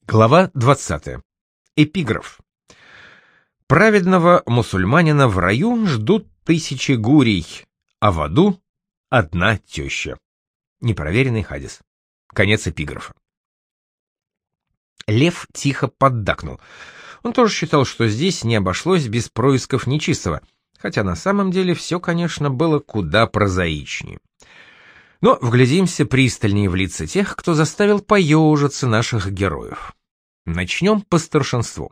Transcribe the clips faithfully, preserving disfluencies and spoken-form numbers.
Глава двадцатая. Эпиграф. Праведного мусульманина в раю ждут тысячи гурий, а в аду одна теща. Непроверенный хадис. Конец эпиграфа. Лев тихо поддакнул. Он тоже считал, что здесь не обошлось без происков нечистого, хотя на самом деле все, конечно, было куда прозаичнее. Но вглядимся пристальнее в лица тех, кто заставил поежиться наших героев. Начнем по старшинству.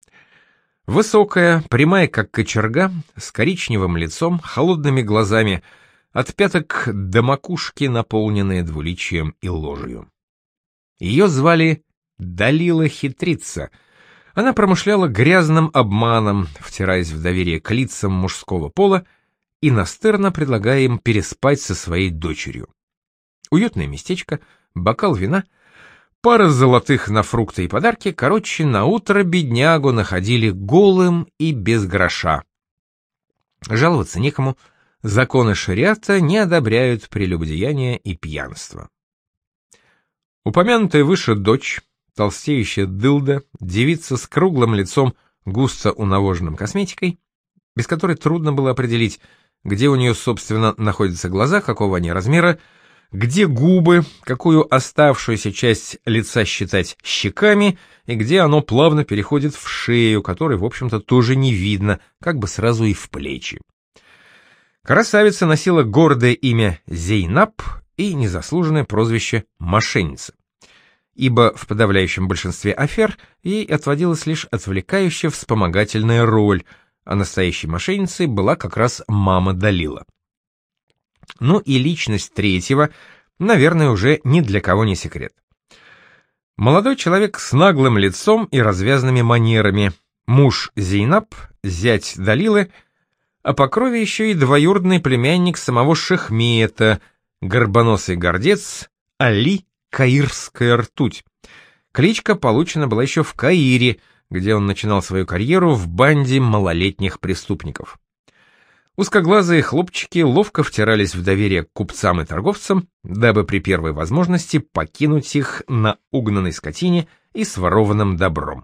Высокая, прямая как кочерга, с коричневым лицом, холодными глазами, от пяток до макушки, наполненные двуличием и ложью. Ее звали Далила Хитрица. Она промышляла грязным обманом, втираясь в доверие к лицам мужского пола и настырно предлагая им переспать со своей дочерью. Уютное местечко, бокал вина, пара золотых на фрукты и подарки, короче, на утро беднягу находили голым и без гроша. Жаловаться некому, законы шариата не одобряют прелюбодеяния и пьянства. Упомянутая выше дочь, толстеющая дылда, девица с круглым лицом, густо унавоженным косметикой, без которой трудно было определить, где у нее, собственно, находятся глаза, какого они размера, где губы, какую оставшуюся часть лица считать щеками, и где оно плавно переходит в шею, которой, в общем-то, тоже не видно, как бы сразу и в плечи. Красавица носила гордое имя Зейнаб и незаслуженное прозвище «мошенница», ибо в подавляющем большинстве афер ей отводилась лишь отвлекающая вспомогательная роль, а настоящей мошенницей была как раз мама Далила. Ну и личность третьего, наверное, уже ни для кого не секрет. Молодой человек с наглым лицом и развязными манерами, муж Зейнаб, зять Далилы, а по крови еще и двоюродный племянник самого Шехмета, горбоносый гордец Али Каирская ртуть. Кличка получена была еще в Каире, где он начинал свою карьеру в банде малолетних преступников. Узкоглазые хлопчики ловко втирались в доверие к купцам и торговцам, дабы при первой возможности покинуть их на угнанной скотине и с ворованным добром.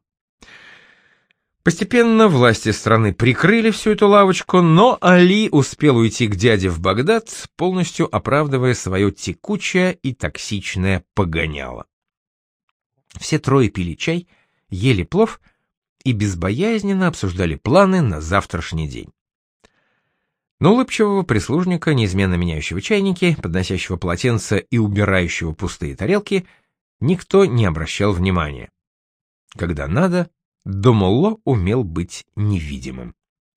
Постепенно власти страны прикрыли всю эту лавочку, но Али успел уйти к дяде в Багдад, полностью оправдывая свое текучее и токсичное погоняло. Все трое пили чай, ели плов и безбоязненно обсуждали планы на завтрашний день. Но улыбчивого прислужника, неизменно меняющего чайники, подносящего полотенца и убирающего пустые тарелки, никто не обращал внимания. Когда надо, Домолло умел быть невидимым.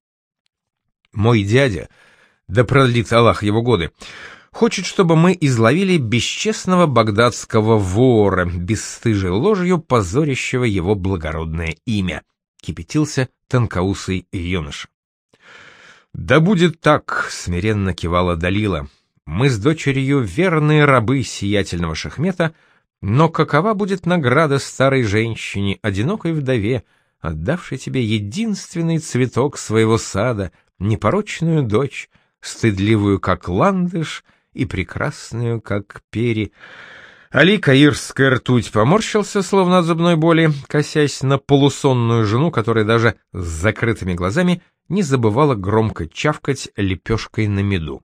«Мой дядя, да продлит Аллах его годы, хочет, чтобы мы изловили бесчестного багдадского вора, бесстыжей ложью позорящего его благородное имя», — кипятился тонкоусый юноша. «Да будет так», — смиренно кивала Далила. «Мы с дочерью верные рабы сиятельного Шахмета, но какова будет награда старой женщине, одинокой вдове, отдавшей тебе единственный цветок своего сада, непорочную дочь, стыдливую, как ландыш, и прекрасную, как пери?» Али Каирская ртуть поморщился, словно от зубной боли, косясь на полусонную жену, которая даже с закрытыми глазами не забывала громко чавкать лепешкой на меду.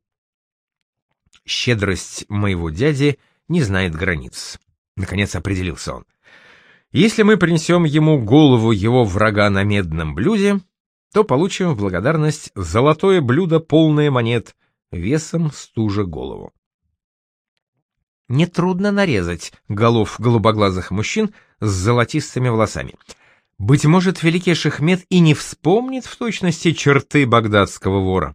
«Щедрость моего дяди не знает границ», — наконец определился он. «Если мы принесем ему голову его врага на медном блюде, то получим в благодарность золотое блюдо, полное монет, весом с ту же голову». Нетрудно нарезать голов голубоглазых мужчин с золотистыми волосами. Быть может, великий Шахмет и не вспомнит в точности черты багдадского вора.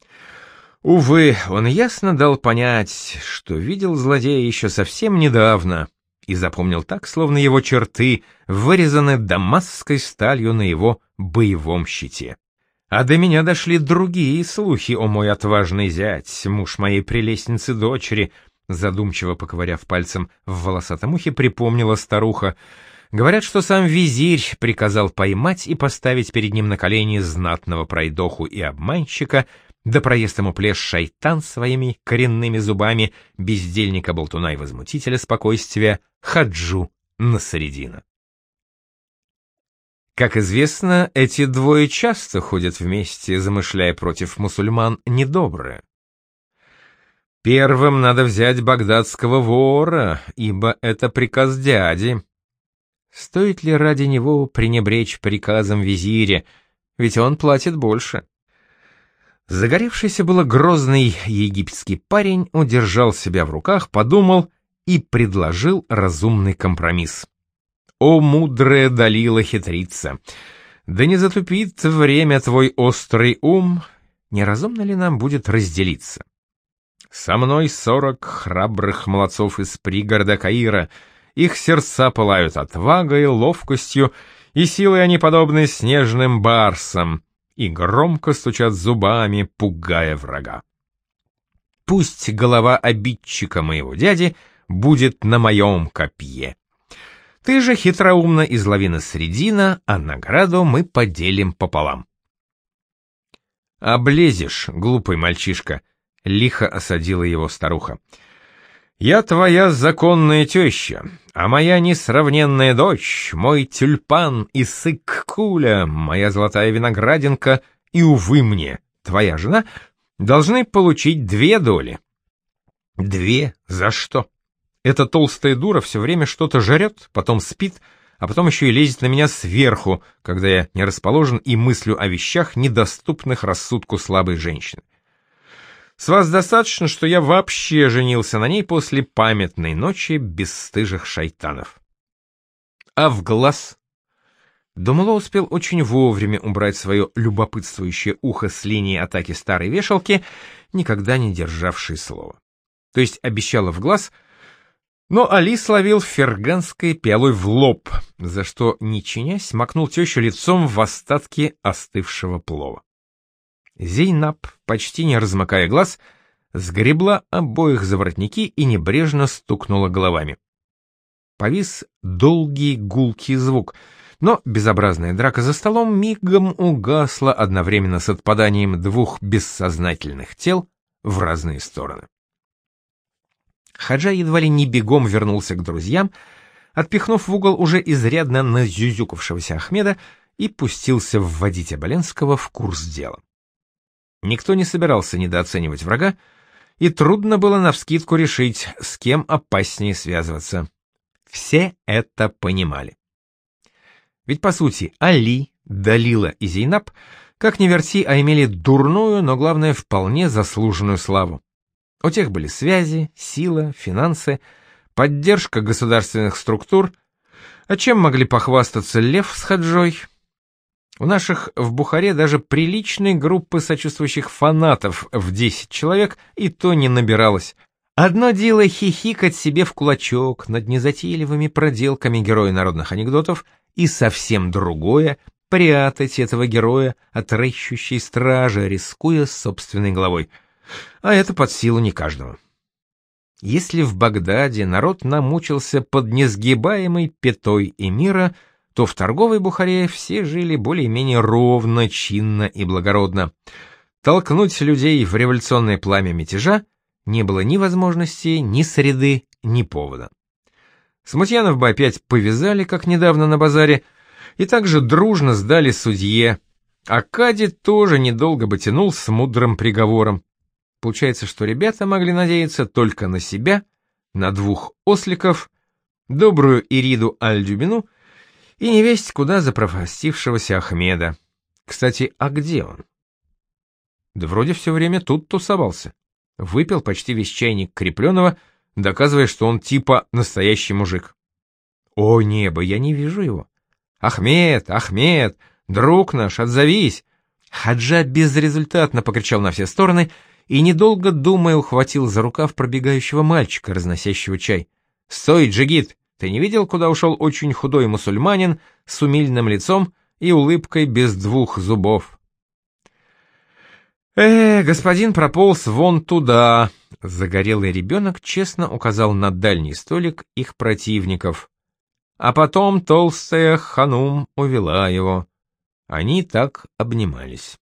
Увы, он ясно дал понять, что видел злодея еще совсем недавно, и запомнил так, словно его черты вырезаны дамасской сталью на его боевом щите. А до меня дошли другие слухи, о мой отважный зять, муж моей прелестницы дочери, задумчиво поковыряв пальцем в волосатом ухе, припомнила старуха. Говорят, что сам визирь приказал поймать и поставить перед ним на колени знатного пройдоху и обманщика, да проест ему плешь шайтан своими коренными зубами, бездельника, болтуна и возмутителя спокойствия Хаджу Насреддина. Как известно, эти двое часто ходят вместе, замышляя против мусульман недоброе. Первым надо взять багдадского вора, ибо это приказ дяди. Стоит ли ради него пренебречь приказом визиря, ведь он платит больше? Загоревшийся было грозный египетский парень удержал себя в руках, подумал и предложил разумный компромисс. О, мудрая Далила хитрица! Да не затупит время твой острый ум, неразумно ли нам будет разделиться? Со мной сорок храбрых молодцов из пригорода Каира, их сердца пылают отвагой, ловкостью, и силой они подобны снежным барсам, и громко стучат зубами, пугая врага. Пусть голова обидчика моего дяди будет на моем копье. Ты же хитроумно излови на средина, а награду мы поделим пополам. «Облезешь, глупый мальчишка», — лихо осадила его старуха. «Я твоя законная теща, а моя несравненная дочь, мой тюльпан и сык-куля, моя золотая виноградинка и, увы мне, твоя жена, должны получить две доли». «Две? За что? Эта толстая дура все время что-то жрет, потом спит, а потом еще и лезет на меня сверху, когда я не расположен и мыслю о вещах, недоступных рассудку слабой женщины. С вас достаточно, что я вообще женился на ней после памятной ночи бесстыжих шайтанов». А в глаз? Думало, успел очень вовремя убрать свое любопытствующее ухо с линии атаки старой вешалки, никогда не державшей слова. То есть обещала в глаз, но Али словил ферганской пиалой в лоб, за что, не чинясь, макнул тещу лицом в остатки остывшего плова. Зейнаб, почти не размыкая глаз, сгребла обоих за воротники и небрежно стукнула головами. Повис долгий гулкий звук, но безобразная драка за столом мигом угасла одновременно с отпаданием двух бессознательных тел в разные стороны. Хаджа едва ли не бегом вернулся к друзьям, отпихнув в угол уже изрядно назюзюкавшегося Ахмеда, и пустился вводить Оболенского в курс дела. Никто не собирался недооценивать врага, и трудно было навскидку решить, с кем опаснее связываться. Все это понимали. Ведь, по сути, Али, Далила и Зейнаб, как ни верти, а имели дурную, но, главное, вполне заслуженную славу. У тех были связи, сила, финансы, поддержка государственных структур. А чем могли похвастаться Лев с Хаджой? У наших в Бухаре даже приличной группы сочувствующих фанатов в десять человек и то не набиралось. Одно дело хихикать себе в кулачок над незатейливыми проделками героя народных анекдотов, и совсем другое — прятать этого героя от рыщущей стражи, рискуя собственной головой. А это под силу не каждого. Если в Багдаде народ намучился под несгибаемой пятой эмира, то в торговой Бухаре все жили более-менее ровно, чинно и благородно. Толкнуть людей в революционное пламя мятежа не было ни возможности, ни среды, ни повода. Смутьянов бы опять повязали, как недавно на базаре, и также дружно сдали судье, а Кади тоже недолго бы тянул с мудрым приговором. Получается, что ребята могли надеяться только на себя, на двух осликов, добрую Ириду Аль-Дюбину и невесть куда запропастившегося Ахмеда. Кстати, а где он? Да вроде все время тут тусовался. Выпил почти весь чайник крепленого, доказывая, что он типа настоящий мужик. О небо, я не вижу его. Ахмед, Ахмед, друг наш, отзовись. Хаджа безрезультатно покричал на все стороны и, недолго думая, ухватил за рукав пробегающего мальчика, разносящего чай. «Стой, джигит! Ты не видел, куда ушел очень худой мусульманин с умильным лицом и улыбкой без двух зубов?» «Э, господин прополз вон туда!» Загорелый ребенок честно указал на дальний столик их противников. А потом толстая ханум увела его. Они так обнимались.